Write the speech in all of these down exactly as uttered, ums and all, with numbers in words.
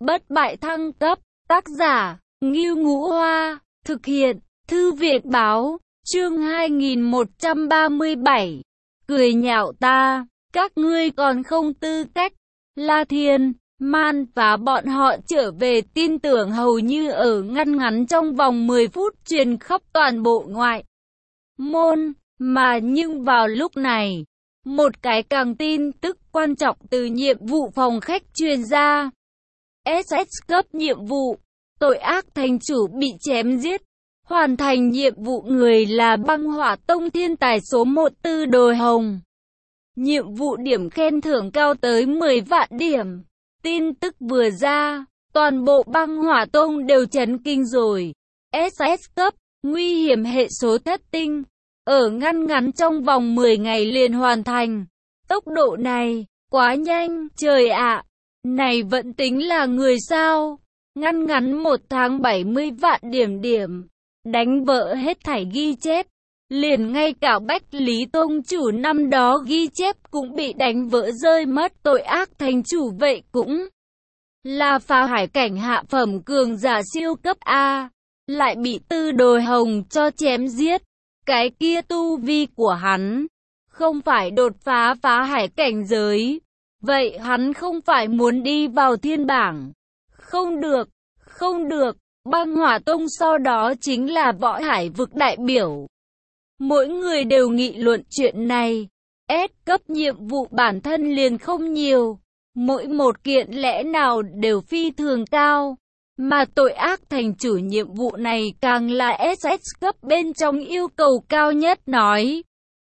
bất bại thăng cấp, tác giả, Ngưu Ngũ Hoa, thực hiện, Thư viện Báo, chương hai nghìn một trăm ba mươi bảy, cười nhạo ta, các ngươi còn không tư cách. La Thiên, Man và bọn họ trở về tin tưởng hầu như ở ngăn ngắn trong vòng mười phút truyền khắp toàn bộ ngoại môn, mà nhưng vào lúc này, một cái càng tin tức quan trọng từ nhiệm vụ phòng khách truyền ra. ét ét cấp nhiệm vụ, tội ác thành chủ bị chém giết. Hoàn thành nhiệm vụ người là băng hỏa tông thiên tài số một Tư Đồ Hồng. Nhiệm vụ điểm khen thưởng cao tới mười vạn điểm. Tin tức vừa ra, toàn bộ băng hỏa tông đều chấn kinh rồi. ét ét cấp, nguy hiểm hệ số thất tinh. Ở ngăn ngắn trong vòng mười ngày liền hoàn thành. Tốc độ này, quá nhanh, trời ạ. Này vẫn tính là người sao? Ngăn ngắn một tháng bảy mươi vạn điểm điểm. Đánh vỡ hết thảy ghi chép. Liền ngay cả Bách Lý Tông chủ năm đó ghi chép cũng bị đánh vỡ rơi mất. Tội ác thành chủ vậy cũng là phá hải cảnh hạ phẩm cường giả siêu cấp A. Lại bị Tư Đồ Hồng cho chém giết. Cái kia tu vi của hắn không phải đột phá phá hải cảnh giới. Vậy hắn không phải muốn đi vào thiên bảng. Không được, không được. Băng hỏa tông sau đó chính là võ hải vực đại biểu. Mỗi người đều nghị luận chuyện này. S cấp nhiệm vụ bản thân liền không nhiều. Mỗi một kiện lẽ nào đều phi thường cao. Mà tội ác thành chủ nhiệm vụ này càng là ét ét cấp bên trong yêu cầu cao nhất nói.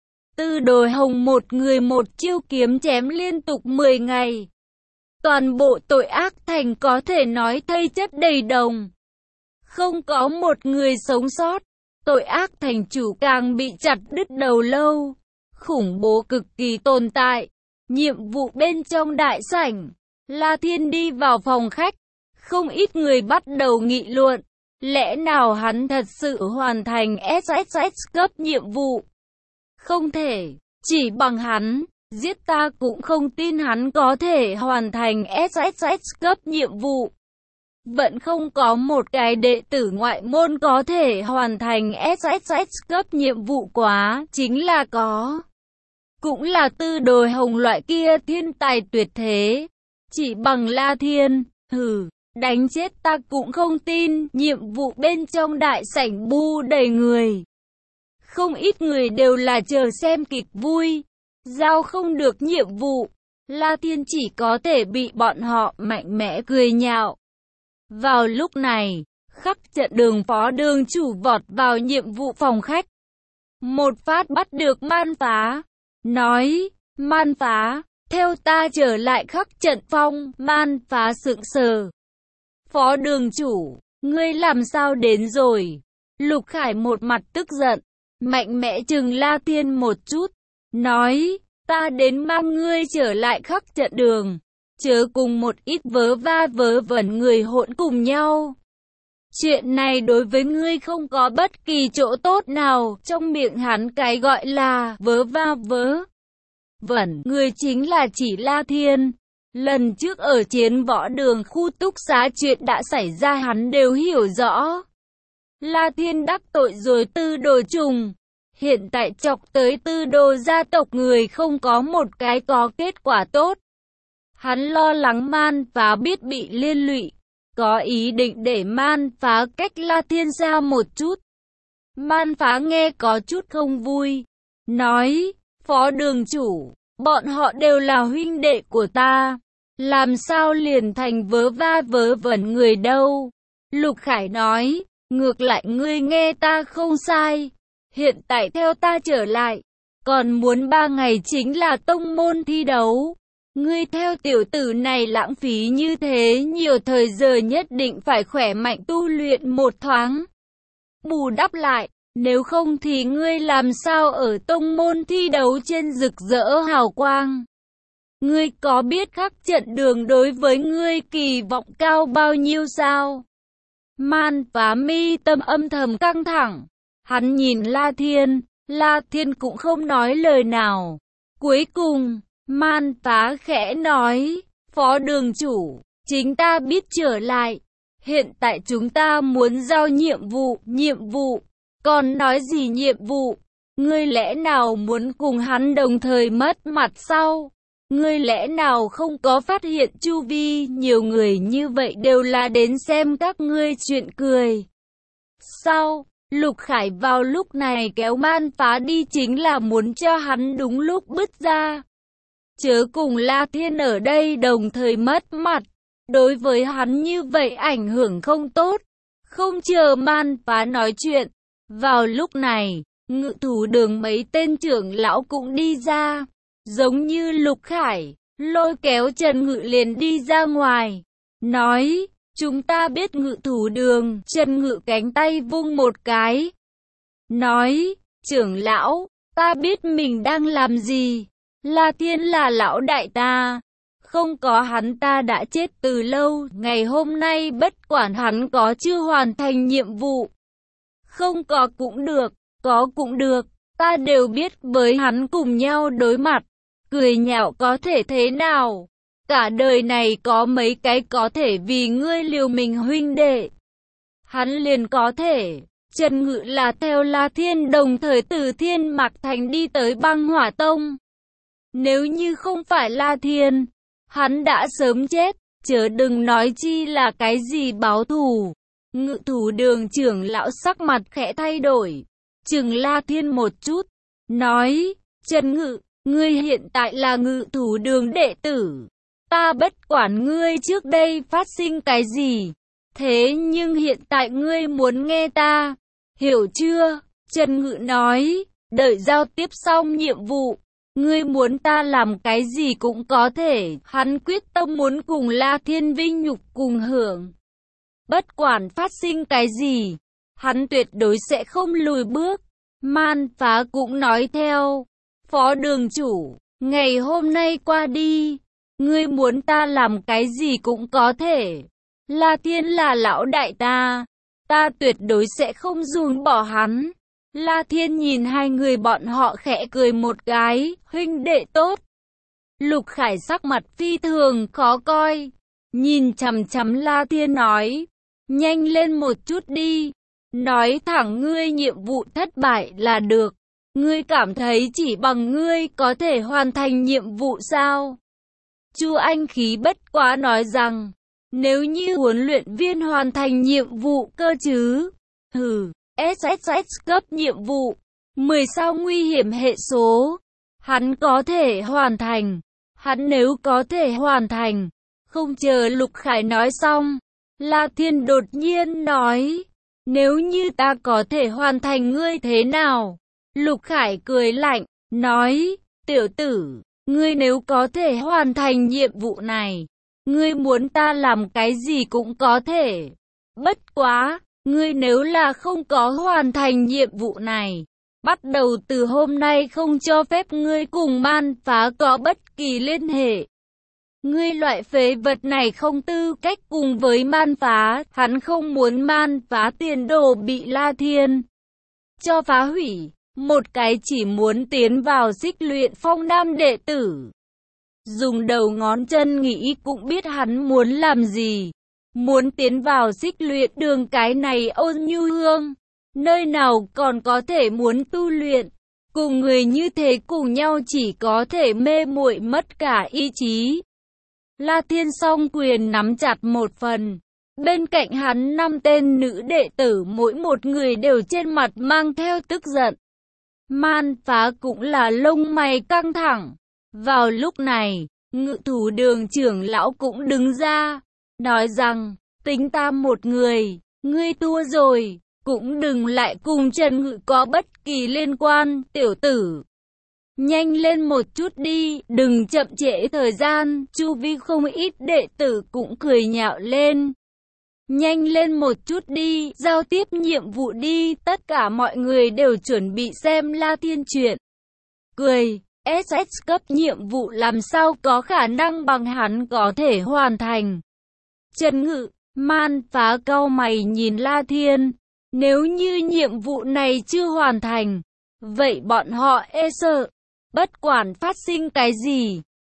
Tư Đồ Hồng một người một chiêu kiếm chém liên tục mười ngày. Toàn bộ tội ác thành có thể nói thây chất đầy đồng. Không có một người sống sót. Tội ác thành chủ càng bị chặt đứt đầu lâu. Khủng bố cực kỳ tồn tại. Nhiệm vụ bên trong đại sảnh. La Thiên đi vào phòng khách. Không ít người bắt đầu nghị luận. Lẽ nào hắn thật sự hoàn thành ét ét ét cấp nhiệm vụ? Không thể. Chỉ bằng hắn, giết ta cũng không tin hắn có thể hoàn thành ét ét ét cấp nhiệm vụ. Vẫn không có một cái đệ tử ngoại môn có thể hoàn thành ét ét ét cấp nhiệm vụ quá, chính là có. Cũng là Tư Đồ Hồng loại kia thiên tài tuyệt thế. Chỉ bằng La Thiên, hừ, đánh chết ta cũng không tin. Nhiệm vụ bên trong đại sảnh bu đầy người. Không ít người đều là chờ xem kịch vui. Giao không được nhiệm vụ, La Thiên chỉ có thể bị bọn họ mạnh mẽ cười nhạo. Vào lúc này, khắc trận đường phó đường chủ vọt vào nhiệm vụ phòng khách. Một phát bắt được Man Phá. Nói, Man Phá, theo ta trở lại khắc trận phong. Man Phá sững sờ. Phó đường chủ, ngươi làm sao đến rồi? Lục Khải một mặt tức giận, mạnh mẽ chừng La Thiên một chút. Nói, ta đến mang ngươi trở lại khắc trận đường. Chớ cùng một ít vớ va vớ vẩn người hỗn cùng nhau. Chuyện này đối với ngươi không có bất kỳ chỗ tốt nào. Trong miệng hắn cái gọi là vớ va vớ vẩn người chính là chỉ La Thiên. Lần trước ở chiến võ đường khu túc xá chuyện đã xảy ra hắn đều hiểu rõ. La Thiên đắc tội rồi Tư Đồ trùng. Hiện tại chọc tới Tư Đồ gia tộc người không có một cái có kết quả tốt. Hắn lo lắng Man Phá biết bị liên lụy, có ý định để Man Phá cách La Thiên xa một chút. Man Phá nghe có chút không vui, nói, phó đường chủ, bọn họ đều là huynh đệ của ta, làm sao liền thành vớ va vớ vẩn người đâu. Lục Khải nói, ngược lại ngươi nghe ta không sai, hiện tại theo ta trở lại, còn muốn ba ngày chính là tông môn thi đấu. Ngươi theo tiểu tử này lãng phí như thế nhiều thời giờ nhất định phải khỏe mạnh tu luyện một thoáng. Bù đắp lại, nếu không thì ngươi làm sao ở tông môn thi đấu trên rực rỡ hào quang. Ngươi có biết khắc trận đường đối với ngươi kỳ vọng cao bao nhiêu sao? Man Phá mi tâm âm thầm căng thẳng. Hắn nhìn La Thiên, La Thiên cũng không nói lời nào. Cuối cùng, Man Phá khẽ nói, phó đường chủ, chính ta biết trở lại. Hiện tại chúng ta muốn giao nhiệm vụ, nhiệm vụ. Còn nói gì nhiệm vụ? Ngươi lẽ nào muốn cùng hắn đồng thời mất mặt sao? Ngươi lẽ nào không có phát hiện chu vi nhiều người như vậy đều là đến xem các ngươi chuyện cười? Sao? Lục Khải vào lúc này kéo Man Phá đi chính là muốn cho hắn đúng lúc bứt ra. Chớ cùng La Thiên ở đây đồng thời mất mặt. Đối với hắn như vậy ảnh hưởng không tốt. Không chờ Man Phá nói chuyện. Vào lúc này, Ngự Thú Đường mấy tên trưởng lão cũng đi ra. Giống như Lục Khải, lôi kéo Trần Ngự liền đi ra ngoài. Nói, chúng ta biết Ngự Thú Đường. Trần Ngự cánh tay vung một cái. Nói, trưởng lão, ta biết mình đang làm gì. La Thiên là lão đại ta. Không có hắn ta đã chết từ lâu. Ngày hôm nay bất quản hắn có chưa hoàn thành nhiệm vụ. Không có cũng được, có cũng được. Ta đều biết với hắn cùng nhau đối mặt. Cười nhạo có thể thế nào? Cả đời này có mấy cái có thể vì ngươi liều mình huynh đệ. Hắn liền có thể. Trần Ngự là theo La Thiên đồng thời từ Thiên Mạc Thành đi tới Băng Hỏa Tông. Nếu như không phải La Thiên, hắn đã sớm chết, chớ đừng nói chi là cái gì báo thù. Ngự Thú Đường trưởng lão sắc mặt khẽ thay đổi, chừng La Thiên một chút, nói, Trần Ngự, ngươi hiện tại là Ngự Thú Đường đệ tử. Ta bất quản ngươi trước đây phát sinh cái gì, thế nhưng hiện tại ngươi muốn nghe ta, hiểu chưa? Trần Ngự nói, đợi giao tiếp xong nhiệm vụ. Ngươi muốn ta làm cái gì cũng có thể, hắn quyết tâm muốn cùng La Thiên vinh nhục cùng hưởng. Bất quản phát sinh cái gì, hắn tuyệt đối sẽ không lùi bước. Man Phá cũng nói theo, Phó đường chủ, ngày hôm nay qua đi, ngươi muốn ta làm cái gì cũng có thể. La Thiên là lão đại ta, ta tuyệt đối sẽ không ruồng bỏ hắn. La Thiên nhìn hai người bọn họ khẽ cười một cái, huynh đệ tốt. Lục Khải sắc mặt phi thường khó coi, nhìn chằm chằm La Thiên nói, nhanh lên một chút đi, nói thẳng ngươi nhiệm vụ thất bại là được, ngươi cảm thấy chỉ bằng ngươi có thể hoàn thành nhiệm vụ sao? Chu Anh Khí bất quá nói rằng, nếu như huấn luyện viên hoàn thành nhiệm vụ cơ chứ, hừ. ét ét ét cấp nhiệm vụ, mười sao nguy hiểm hệ số. Hắn có thể hoàn thành. Hắn nếu có thể hoàn thành. Không chờ Lục Khải nói xong, La Thiên đột nhiên nói, nếu như ta có thể hoàn thành ngươi thế nào? Lục Khải cười lạnh, nói, tiểu tử, ngươi nếu có thể hoàn thành nhiệm vụ này, ngươi muốn ta làm cái gì cũng có thể. Bất quá, ngươi nếu là không có hoàn thành nhiệm vụ này, bắt đầu từ hôm nay không cho phép ngươi cùng Man Phá có bất kỳ liên hệ. Ngươi loại phế vật này không tư cách cùng với Man Phá, hắn không muốn Man Phá tiền đồ bị La Thiên cho phá hủy, một cái chỉ muốn tiến vào xích luyện phong nam đệ tử. Dùng đầu ngón chân nghĩ cũng biết hắn muốn làm gì. Muốn tiến vào xích luyện đường cái này Ôn Nhu Hương, nơi nào còn có thể muốn tu luyện, cùng người như thế cùng nhau chỉ có thể mê muội mất cả ý chí. La Thiên song quyền nắm chặt một phần, bên cạnh hắn năm tên nữ đệ tử mỗi một người đều trên mặt mang theo tức giận. Man Phá cũng là lông mày căng thẳng. Vào lúc này, Ngự Thú Đường trưởng lão cũng đứng ra, nói rằng, tính ta một người, ngươi thua rồi, cũng đừng lại cùng Trần Ngự có bất kỳ liên quan, tiểu tử. Nhanh lên một chút đi, đừng chậm trễ thời gian, chu vi không ít đệ tử cũng cười nhạo lên. Nhanh lên một chút đi, giao tiếp nhiệm vụ đi, tất cả mọi người đều chuẩn bị xem La Thiên chuyện. Cười, ét ét cấp nhiệm vụ làm sao có khả năng bằng hắn có thể hoàn thành. Trần Ngự, Man Phá cau mày nhìn La Thiên, nếu như nhiệm vụ này chưa hoàn thành, vậy bọn họ e sợ, bất quản phát sinh cái gì,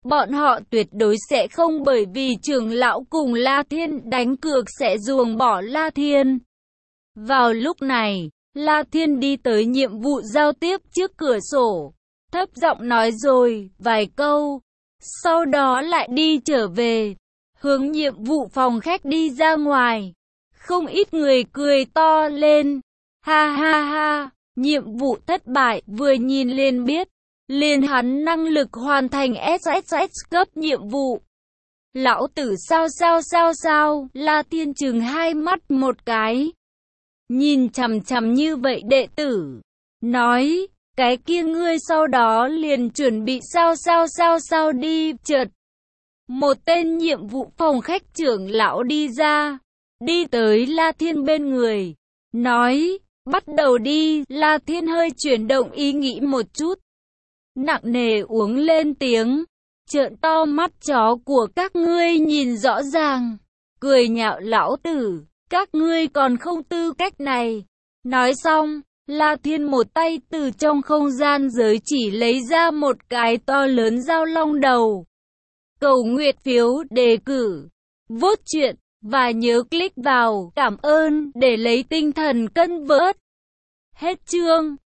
Bọn họ tuyệt đối sẽ không bởi vì trưởng lão cùng La Thiên đánh cược sẽ ruồng bỏ La Thiên. Vào lúc này, La Thiên đi tới nhiệm vụ giao tiếp trước cửa sổ, thấp giọng nói rồi vài câu, sau đó lại đi trở về, hướng nhiệm vụ phòng khách đi ra ngoài. Không ít người cười to lên, ha ha ha, nhiệm vụ thất bại, vừa nhìn lên biết, liền hắn năng lực hoàn thành ét ét ét cấp nhiệm vụ. Lão tử sao sao sao sao, La Thiên trừng hai mắt một cái, nhìn chằm chằm như vậy đệ tử, nói, cái kia ngươi sau đó liền chuẩn bị sao sao sao sao đi, chợt. Một tên nhiệm vụ phòng khách trưởng lão đi ra, đi tới La Thiên bên người, nói, bắt đầu đi. La Thiên hơi chuyển động ý nghĩ một chút, nặng nề uống lên tiếng, trợn to mắt chó của các ngươi nhìn rõ ràng, cười nhạo lão tử, các ngươi còn không tư cách này. Nói xong, La Thiên một tay từ trong không gian giới chỉ lấy ra một cái to lớn dao long đầu. Cầu nguyện phiếu đề cử, vote chuyện, và nhớ click vào cảm ơn để lấy tinh thần cân vớt. Hết chương.